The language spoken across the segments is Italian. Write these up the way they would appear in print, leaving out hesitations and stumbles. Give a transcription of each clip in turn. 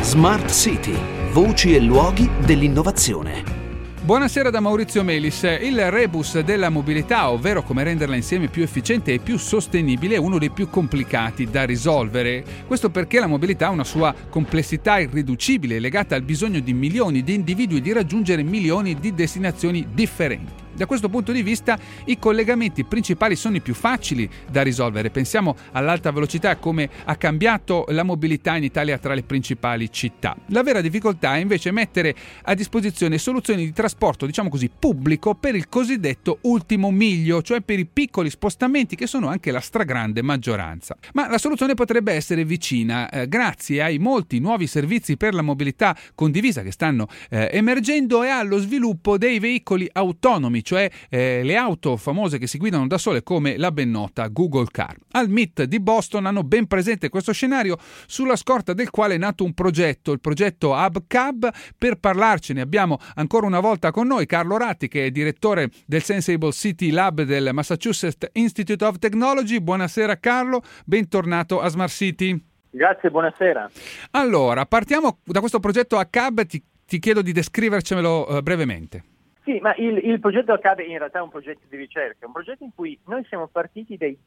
Smart City, voci e luoghi dell'innovazione. Buonasera da Maurizio Melis. Il rebus della mobilità, ovvero come renderla insieme più efficiente e più sostenibile, è uno dei più complicati da risolvere. Questo perché la mobilità ha una sua complessità irriducibile, legata al bisogno di milioni di individui di raggiungere milioni di destinazioni differenti. Da questo punto di vista i collegamenti principali sono i più facili da risolvere. Pensiamo all'alta velocità e come ha cambiato la mobilità in Italia tra le principali città. La vera difficoltà è invece mettere a disposizione soluzioni di trasporto, diciamo così, pubblico per il cosiddetto ultimo miglio, cioè per i piccoli spostamenti che sono anche la stragrande maggioranza. Ma la soluzione potrebbe essere vicina grazie ai molti nuovi servizi per la mobilità condivisa che stanno emergendo e allo sviluppo dei veicoli autonomi, cioè le auto famose che si guidano da sole come la ben nota Google Car. Al Meet di Boston hanno ben presente questo scenario, sulla scorta del quale è nato un progetto, il progetto HubCab. Per parlarcene abbiamo ancora una volta con noi Carlo Ratti, che è direttore del Sensible City Lab del Massachusetts Institute of Technology. Buonasera Carlo, bentornato a Smart City. Grazie, buonasera. Allora, partiamo da questo progetto HubCab, ti chiedo di descrivercelo brevemente. Sì, ma il progetto HubCab in realtà è un progetto di ricerca, un progetto in cui noi siamo partiti dai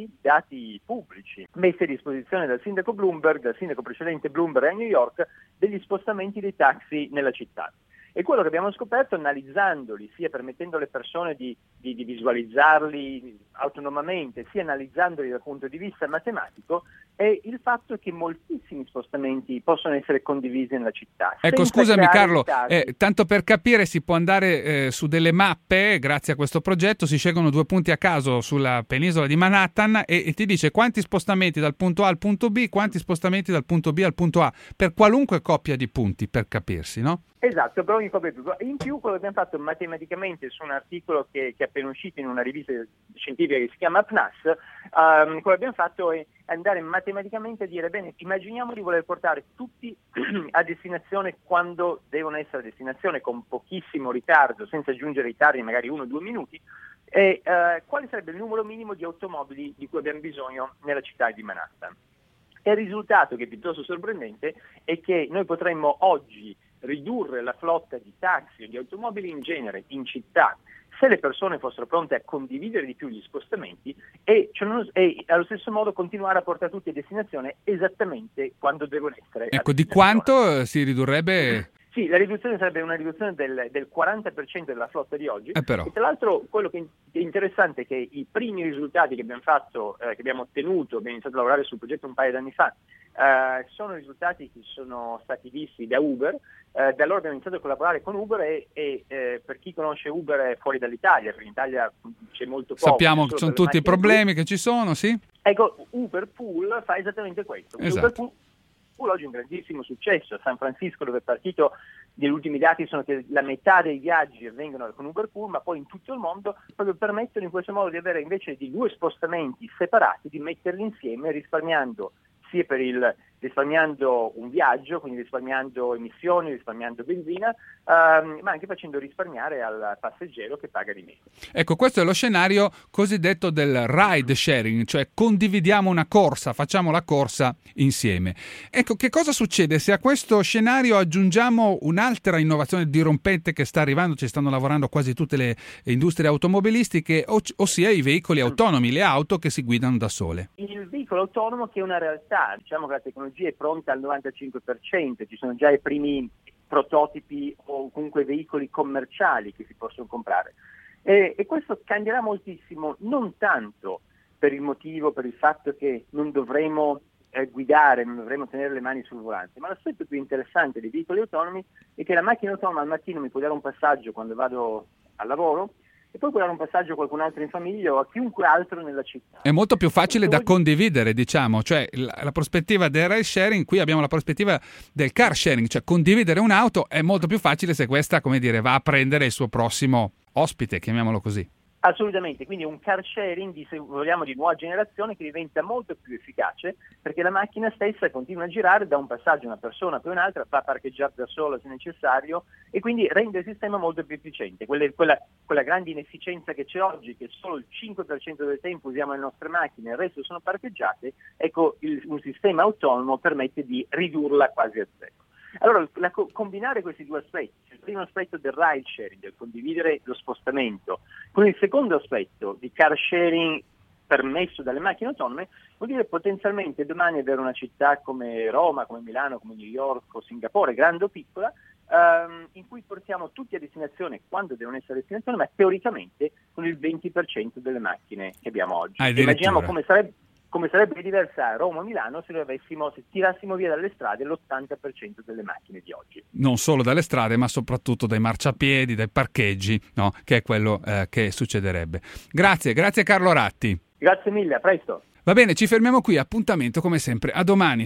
dati pubblici messi a disposizione dal sindaco precedente Bloomberg a New York, degli spostamenti dei taxi nella città. E quello che abbiamo scoperto, analizzandoli, sia permettendo alle persone di visualizzarli autonomamente, sia analizzandoli dal punto di vista matematico, è il fatto che moltissimi spostamenti possono essere condivisi nella città. Ecco, scusami Carlo, tanto per capire, si può andare su delle mappe, grazie a questo progetto, si scelgono 2 punti a caso sulla penisola di Manhattan e ti dice quanti spostamenti dal punto A al punto B, quanti spostamenti dal punto B al punto A, per qualunque coppia di punti, per capirsi, no? Esatto, però in più quello che abbiamo fatto matematicamente su un articolo che è appena uscito in una rivista scientifica che si chiama PNAS, quello che abbiamo fatto è andare matematicamente a dire, bene, immaginiamo di voler portare tutti a destinazione quando devono essere a destinazione, con pochissimo ritardo, senza aggiungere ritardi, magari 1 o 2 minuti, e quale sarebbe il numero minimo di automobili di cui abbiamo bisogno nella città di Manhattan. E il risultato, che è piuttosto sorprendente, è che noi potremmo oggi ridurre la flotta di taxi e di automobili in genere in città, se le persone fossero pronte a condividere di più gli spostamenti e allo stesso modo continuare a portare tutti a destinazione esattamente quando devono essere. Ecco, di quanto si ridurrebbe? Sì, la riduzione sarebbe una riduzione del 40% della flotta di oggi. Però. E tra l'altro quello che è interessante è che i primi risultati che abbiamo fatto, che abbiamo ottenuto, abbiamo iniziato a lavorare sul progetto un paio d'anni fa, sono risultati che sono stati visti da Uber. Da allora abbiamo iniziato a collaborare con Uber e per chi conosce Uber fuori dall'Italia, perché in Italia c'è molto poco. Sappiamo che sono tutti i problemi che ci sono, sì? Ecco, Uber Pool fa esattamente questo. Esatto. Uber Pool oggi è un grandissimo successo. A San Francisco, dove è partito, gli ultimi dati sono che la metà dei viaggi avvengono con Uber Pool, ma poi in tutto il mondo proprio permettono in questo modo di avere, invece di 2 spostamenti separati, di metterli insieme risparmiando un viaggio, quindi risparmiando emissioni, risparmiando benzina, ma anche facendo risparmiare al passeggero che paga di meno. Ecco, questo è lo scenario cosiddetto del ride sharing, cioè condividiamo una corsa, facciamo la corsa insieme. Ecco, che cosa succede se a questo scenario aggiungiamo un'altra innovazione dirompente che sta arrivando, ci stanno lavorando quasi tutte le industrie automobilistiche, ossia i veicoli autonomi, le auto che si guidano da sole? Il veicolo autonomo, che è una realtà, diciamo che la tecnologia è pronta al 95%, ci sono già i primi prototipi o comunque veicoli commerciali che si possono comprare. E questo cambierà moltissimo, non tanto per il fatto che non dovremo guidare, non dovremo tenere le mani sul volante, ma l'aspetto più interessante dei veicoli autonomi è che la macchina autonoma al mattino mi può dare un passaggio quando vado al lavoro, e poi può dare un passaggio a qualcun altro in famiglia o a chiunque altro nella città. È molto più facile da condividere, diciamo, cioè la prospettiva del ride sharing, qui abbiamo la prospettiva del car sharing, cioè condividere un'auto è molto più facile se questa, come dire, va a prendere il suo prossimo ospite, chiamiamolo così. Assolutamente, quindi un car sharing se vogliamo di nuova generazione, che diventa molto più efficace perché la macchina stessa continua a girare da un passaggio a una persona poi un'altra, fa parcheggiare da sola se necessario e quindi rende il sistema molto più efficiente. Quella grande inefficienza che c'è oggi, che solo il 5% del tempo usiamo le nostre macchine e il resto sono parcheggiate, ecco, un sistema autonomo permette di ridurla quasi a zero. Allora, combinare questi due aspetti, il primo aspetto del ride sharing, del condividere lo spostamento, con il secondo aspetto di car sharing permesso dalle macchine autonome, vuol dire potenzialmente domani avere una città come Roma, come Milano, come New York o Singapore, grande o piccola, in cui portiamo tutti a destinazione quando devono essere a destinazione, ma teoricamente con il 20% delle macchine che abbiamo oggi. Immaginiamo come sarebbe diversa Roma o Milano se tirassimo via dalle strade l'80% delle macchine di oggi. Non solo dalle strade, ma soprattutto dai marciapiedi, dai parcheggi, no? Che è quello che succederebbe. Grazie Carlo Ratti. Grazie mille, a presto. Va bene, ci fermiamo qui, appuntamento come sempre a domani.